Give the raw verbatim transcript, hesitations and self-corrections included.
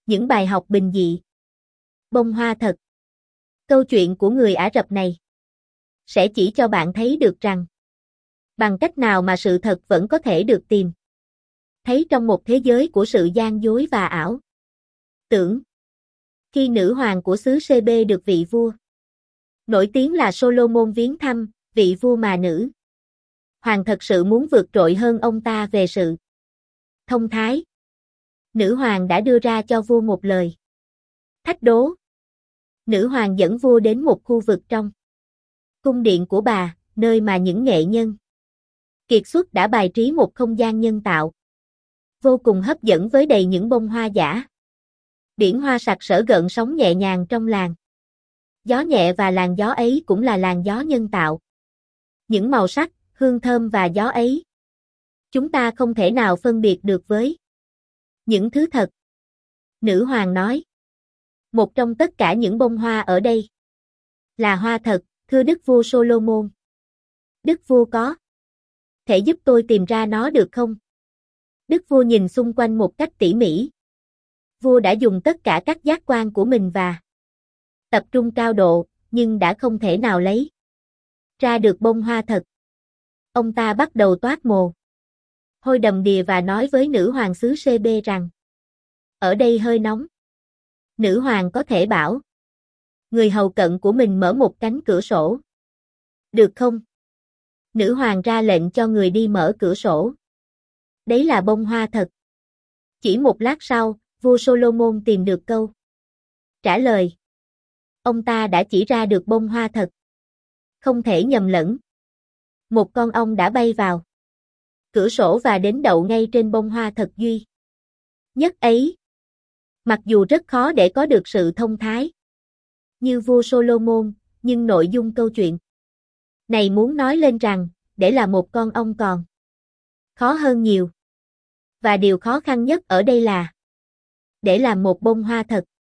Những bài học bình dị. Bông hoa thật. Câu chuyện của người Ả Rập này sẽ chỉ cho bạn thấy được rằng bằng cách nào mà sự thật vẫn có thể được tìm thấy trong một thế giới của sự gian dối và ảo tưởng. Khi nữ hoàng của xứ xê bê được vị vua nổi tiếng là Solomon viếng thăm, vị vua mà nữ hoàng thật sự muốn vượt trội hơn ông ta về sự thông thái, nữ hoàng đã đưa ra cho vua một lời thách đố. Nữ hoàng dẫn vua đến một khu vực trong cung điện của bà, nơi mà những nghệ nhân kiệt xuất đã bài trí một không gian nhân tạo vô cùng hấp dẫn với đầy những bông hoa giả. Biển hoa sặc sỡ gợn sóng nhẹ nhàng trong làn gió nhẹ, và làn gió ấy cũng là làn gió nhân tạo. Những màu sắc, hương thơm và gió ấy chúng ta không thể nào phân biệt được với những thứ thật. Nữ hoàng nói, một trong tất cả những bông hoa ở đây là hoa thật, thưa đức vua Solomon. Đức vua có thể giúp tôi tìm ra nó được không? Đức vua nhìn xung quanh một cách tỉ mỉ. Vua đã dùng tất cả các giác quan của mình và tập trung cao độ, nhưng đã không thể nào lấy ra được bông hoa thật. Ông ta bắt đầu toát mồ hôi đầm đìa và nói với nữ hoàng xứ xê bê rằng ở đây hơi nóng. Nữ hoàng có thể bảo người hầu cận của mình mở một cánh cửa sổ được không? Nữ hoàng ra lệnh cho người đi mở cửa sổ. Đấy là bông hoa thật. Chỉ một lát sau, vua Solomon tìm được câu trả lời. Ông ta đã chỉ ra được bông hoa thật. Không thể nhầm lẫn. Một con ong đã bay vào cửa sổ và đến đậu ngay trên bông hoa thật duy nhất ấy. Mặc dù rất khó để có được sự thông thái như vua Solomon, nhưng nội dung câu chuyện này muốn nói lên rằng, để là một con ong còn khó hơn nhiều. Và điều khó khăn nhất ở đây là để làm một bông hoa thật.